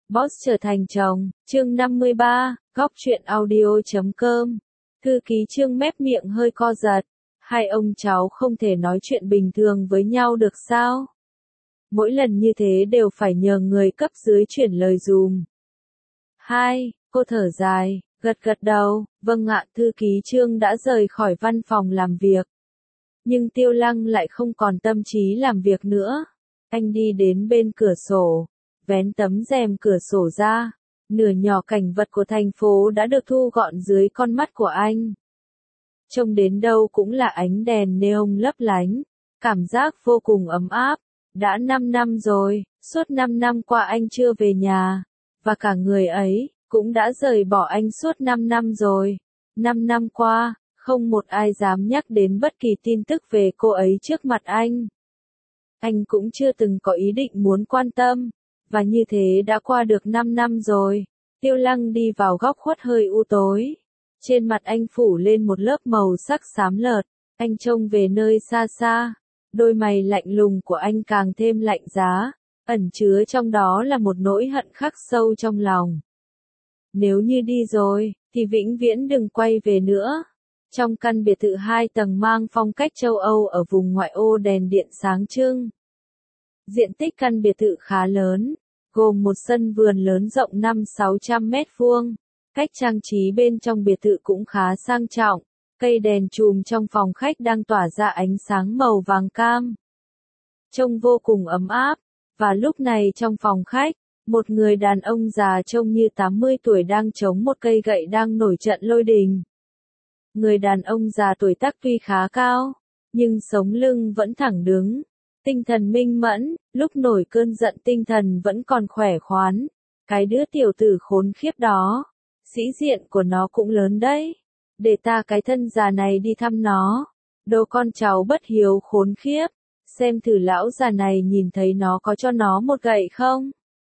Boss trở thành chồng, chương 53, góc truyện audio.com. Thư ký Trương mép miệng hơi co giật. Hai ông cháu không thể nói chuyện bình thường với nhau được sao? Mỗi lần như thế đều phải nhờ người cấp dưới chuyển lời dùm. Hai, cô thở dài, gật đầu, vâng ạ. Thư ký Trương đã rời khỏi văn phòng làm việc. Nhưng Tiêu Lăng lại không còn tâm trí làm việc nữa. Anh đi đến bên cửa sổ, vén tấm rèm cửa sổ ra. Nửa nhỏ cảnh vật của thành phố đã được thu gọn dưới con mắt của anh. Trông đến đâu cũng là ánh đèn neon lấp lánh, cảm giác vô cùng ấm áp. Đã 5 năm rồi, suốt 5 năm qua anh chưa về nhà, và cả người ấy cũng đã rời bỏ anh suốt 5 năm rồi. 5 năm qua, không một ai dám nhắc đến bất kỳ tin tức về cô ấy trước mặt anh. Anh cũng chưa từng có ý định muốn quan tâm, và như thế đã qua được 5 năm rồi. Tiêu Lăng đi vào góc khuất hơi u tối. Trên mặt anh phủ lên một lớp màu sắc xám lợt, anh trông về nơi xa xa. Đôi mày lạnh lùng của anh càng thêm lạnh giá, ẩn chứa trong đó là một nỗi hận khắc sâu trong lòng. Nếu như đi rồi, thì vĩnh viễn đừng quay về nữa. Trong căn biệt thự 2 tầng mang phong cách châu Âu ở vùng ngoại ô, đèn điện sáng trưng. Diện tích căn biệt thự khá lớn, gồm một sân vườn lớn rộng 500-600 mét vuông. Cách trang trí bên trong biệt thự cũng khá sang trọng. Cây đèn chùm trong phòng khách đang tỏa ra ánh sáng màu vàng cam. Trông vô cùng ấm áp. Và lúc này trong phòng khách, một người đàn ông già trông như 80 tuổi đang chống một cây gậy đang nổi trận lôi đình. Người đàn ông già tuổi tác tuy khá cao, nhưng sống lưng vẫn thẳng đứng. Tinh thần minh mẫn, lúc nổi cơn giận tinh thần vẫn còn khỏe khoắn. Cái đứa tiểu tử khốn khiếp đó, sĩ diện của nó cũng lớn đấy. Để ta cái thân già này đi thăm nó. Đồ con cháu bất hiếu khốn khiếp. Xem thử lão già này nhìn thấy nó có cho nó một gậy không?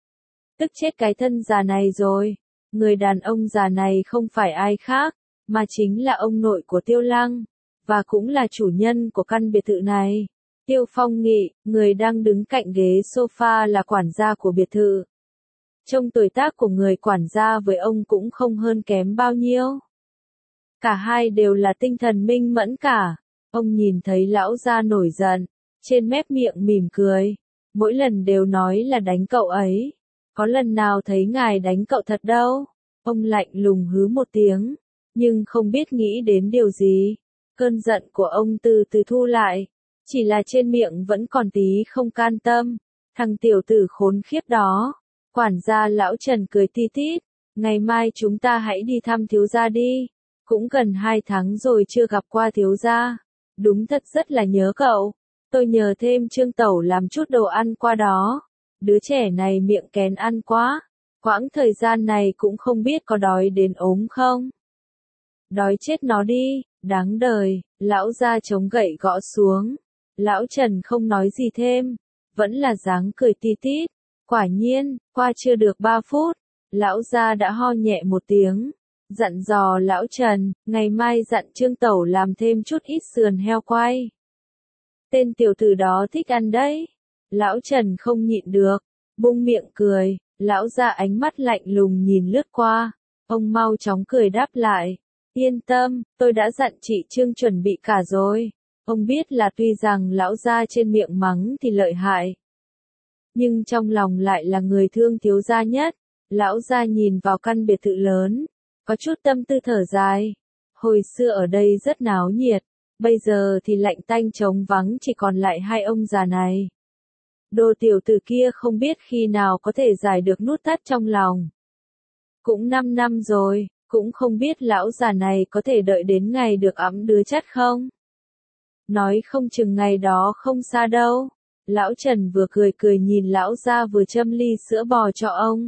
Tức chết cái thân già này rồi. Người đàn ông già này không phải ai khác, mà chính là ông nội của Tiêu Lăng, và cũng là chủ nhân của căn biệt thự này. Tiêu Phong Nghị, người đang đứng cạnh ghế sofa là quản gia của biệt thự. Trông tuổi tác của người quản gia với ông cũng không hơn kém bao nhiêu. Cả hai đều là tinh thần minh mẫn cả. Ông nhìn thấy lão gia nổi giận, trên mép miệng mỉm cười. Mỗi lần đều nói là đánh cậu ấy. Có lần nào thấy ngài đánh cậu thật đâu. Ông lạnh lùng hứ một tiếng, nhưng không biết nghĩ đến điều gì. Cơn giận của ông từ từ thu lại. Chỉ là trên miệng vẫn còn tí không can tâm. Thằng tiểu tử khốn khiếp đó. Quản gia lão Trần cười ti tít. Ngày mai chúng ta hãy đi thăm thiếu gia đi. Cũng gần 2 tháng rồi chưa gặp qua thiếu gia. Đúng thật rất là nhớ cậu. Tôi nhờ thêm Trương Tẩu làm chút đồ ăn qua đó. Đứa trẻ này miệng kén ăn quá. Quãng thời gian này cũng không biết có đói đến ốm không. Đói chết nó đi, đáng đời. Lão gia chống gậy gõ xuống. Lão Trần không nói gì thêm. Vẫn là dáng cười ti tít. Quả nhiên, qua chưa được 3 phút. Lão gia đã ho nhẹ một tiếng. Dặn dò lão Trần, ngày mai dặn Trương Tẩu làm thêm chút ít sườn heo quay. Tên tiểu tử đó thích ăn đấy. Lão Trần không nhịn được, bung miệng cười. Lão gia ánh mắt lạnh lùng nhìn lướt qua. Ông mau chóng cười đáp lại. Yên tâm, tôi đã dặn chị Trương chuẩn bị cả rồi. Ông biết là tuy rằng lão gia trên miệng mắng thì lợi hại, nhưng trong lòng lại là người thương thiếu gia nhất. Lão gia nhìn vào căn biệt thự lớn, có chút tâm tư thở dài. Hồi xưa ở đây rất náo nhiệt, bây giờ thì lạnh tanh trống vắng, chỉ còn lại hai ông già này. Đồ tiểu tử kia không biết khi nào có thể giải được nút thắt trong lòng. Cũng 5 năm rồi, cũng không biết lão già này có thể đợi đến ngày được ẵm đứa chắt không. Nói không chừng ngày đó không xa đâu. Lão Trần vừa cười nhìn lão gia vừa châm ly sữa bò cho ông.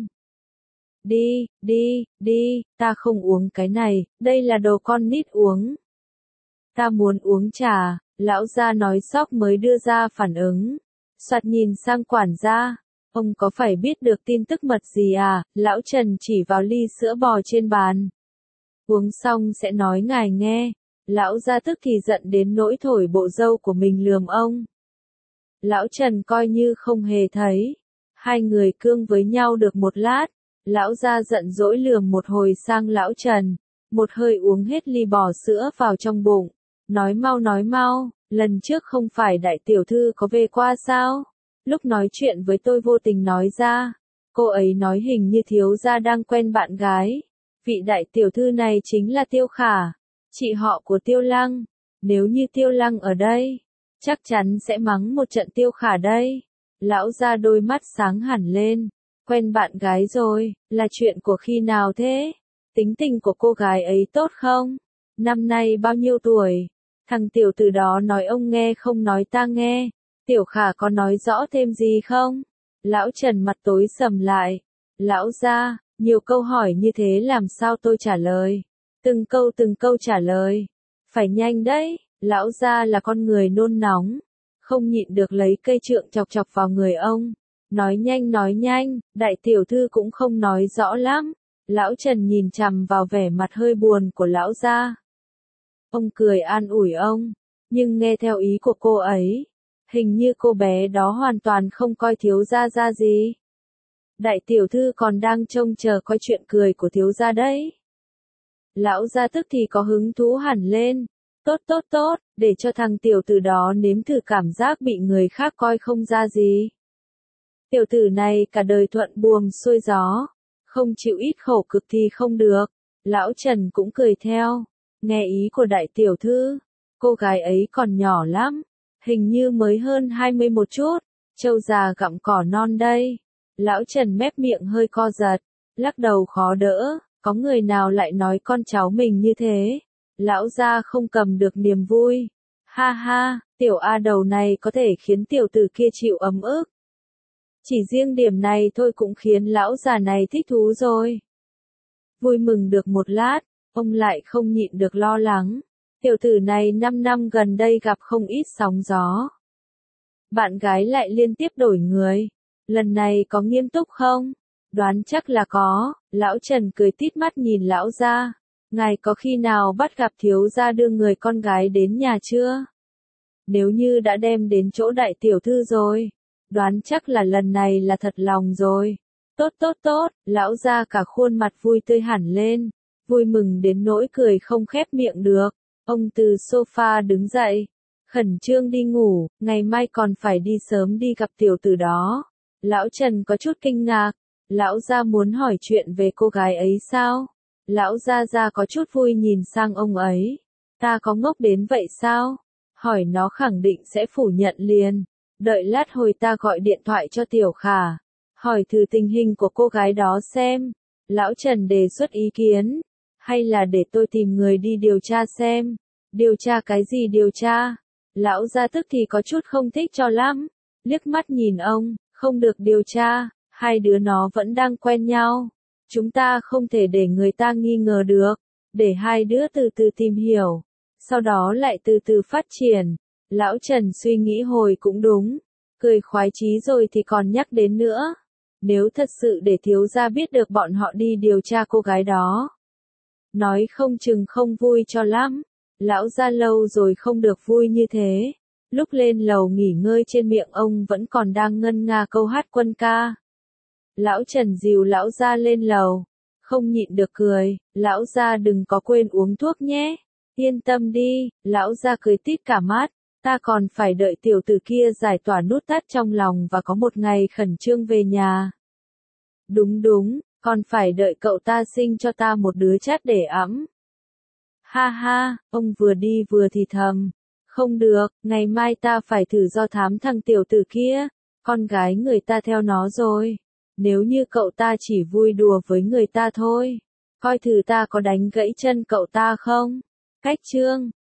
Đi, ta không uống cái này, đây là đồ con nít uống. Ta muốn uống trà, lão gia nói sóc mới đưa ra phản ứng. Soạt nhìn sang quản gia, ông có phải biết được tin tức mật gì à? Lão Trần chỉ vào ly sữa bò trên bàn. Uống xong sẽ nói ngài nghe. Lão gia tức thì giận đến nỗi thổi bộ râu của mình lườm ông. Lão Trần coi như không hề thấy. Hai người cương với nhau được một lát, Lão gia giận dỗi lườm một hồi sang lão Trần, một hơi uống hết ly bò sữa vào trong bụng, nói mau, lần trước không phải đại tiểu thư có về qua sao? Lúc nói chuyện với tôi vô tình nói ra, cô ấy nói hình như thiếu gia đang quen bạn gái. Vị đại tiểu thư này chính là Tiêu Khả, chị họ của Tiêu Lăng. Nếu như Tiêu Lăng ở đây, chắc chắn sẽ mắng một trận Tiêu Khả đây. Lão gia đôi mắt sáng hẳn lên, quen bạn gái rồi, là chuyện của khi nào thế? Tính tình của cô gái ấy tốt không? Năm nay bao nhiêu tuổi? Thằng tiểu tử đó nói ông nghe không nói ta nghe. Tiểu Khả có nói rõ thêm gì không? Lão Trần mặt tối sầm lại. Lão gia, nhiều câu hỏi như thế làm sao tôi trả lời? Từng câu trả lời. Phải nhanh đấy, lão gia là con người nôn nóng. Không nhịn được lấy cây trượng chọc chọc vào người ông. Nói nhanh, đại tiểu thư cũng không nói rõ lắm. Lão Trần nhìn chằm vào vẻ mặt hơi buồn của lão gia. Ông cười an ủi ông, nhưng nghe theo ý của cô ấy, hình như cô bé đó hoàn toàn không coi thiếu gia ra gì. Đại tiểu thư còn đang trông chờ coi chuyện cười của thiếu gia đấy. Lão gia tức thì có hứng thú hẳn lên. Tốt, để cho thằng tiểu tử đó nếm thử cảm giác bị người khác coi không ra gì. Tiểu tử này cả đời thuận buồm xuôi gió, không chịu ít khổ cực thì không được. Lão Trần cũng cười theo, nghe ý của đại tiểu thư, cô gái ấy còn nhỏ lắm, hình như mới hơn 20 một chút, trâu già gặm cỏ non đây. Lão Trần mép miệng hơi co giật, lắc đầu khó đỡ, có người nào lại nói con cháu mình như thế. Lão gia không cầm được niềm vui. Ha, tiểu A đầu này có thể khiến tiểu tử kia chịu ấm ức. Chỉ riêng điểm này thôi cũng khiến lão già này thích thú rồi. Vui mừng được một lát, ông lại không nhịn được lo lắng. Tiểu tử này 5 năm gần đây gặp không ít sóng gió. Bạn gái lại liên tiếp đổi người. Lần này có nghiêm túc không? Đoán chắc là có. Lão Trần cười tít mắt nhìn lão gia. Ngài có khi nào bắt gặp thiếu gia đưa người con gái đến nhà chưa? Nếu như đã đem đến chỗ đại tiểu thư rồi, đoán chắc là lần này là thật lòng rồi. Tốt, lão gia cả khuôn mặt vui tươi hẳn lên, vui mừng đến nỗi cười không khép miệng được. Ông từ sofa đứng dậy, khẩn trương đi ngủ, ngày mai còn phải đi sớm đi gặp tiểu tử đó. Lão Trần có chút kinh ngạc, lão gia muốn hỏi chuyện về cô gái ấy sao? Lão gia có chút vui nhìn sang ông ấy. Ta có ngốc đến vậy sao? Hỏi nó khẳng định sẽ phủ nhận liền. Đợi lát hồi ta gọi điện thoại cho Tiểu Khả. Hỏi thử tình hình của cô gái đó xem. Lão Trần đề xuất ý kiến. Hay là để tôi tìm người đi điều tra xem. Điều tra cái gì điều tra? Lão gia tức thì có chút không thích cho lắm. Liếc mắt nhìn ông, không được điều tra. Hai đứa nó vẫn đang quen nhau. Chúng ta không thể để người ta nghi ngờ được, để hai đứa từ từ tìm hiểu, sau đó lại từ từ phát triển. Lão Trần suy nghĩ hồi cũng đúng, cười khoái chí rồi thì còn nhắc đến nữa. Nếu thật sự để thiếu gia biết được bọn họ đi điều tra cô gái đó, nói không chừng không vui cho lắm. Lão gia lâu rồi không được vui như thế. Lúc lên lầu nghỉ ngơi trên miệng ông vẫn còn đang ngân nga câu hát quân ca. Lão Trần dìu lão gia lên lầu, không nhịn được cười, lão gia đừng có quên uống thuốc nhé. Yên tâm đi, lão gia cười tít cả mắt, ta còn phải đợi tiểu tử kia giải tỏa nút thắt trong lòng và có một ngày khẩn trương về nhà. Đúng, còn phải đợi cậu ta sinh cho ta một đứa chát để ẵm. Ha, ông vừa đi vừa thì thầm. Không được, ngày mai ta phải thử do thám thằng tiểu tử kia, con gái người ta theo nó rồi. Nếu như cậu ta chỉ vui đùa với người ta thôi, coi thử ta có đánh gãy chân cậu ta không. Cách chương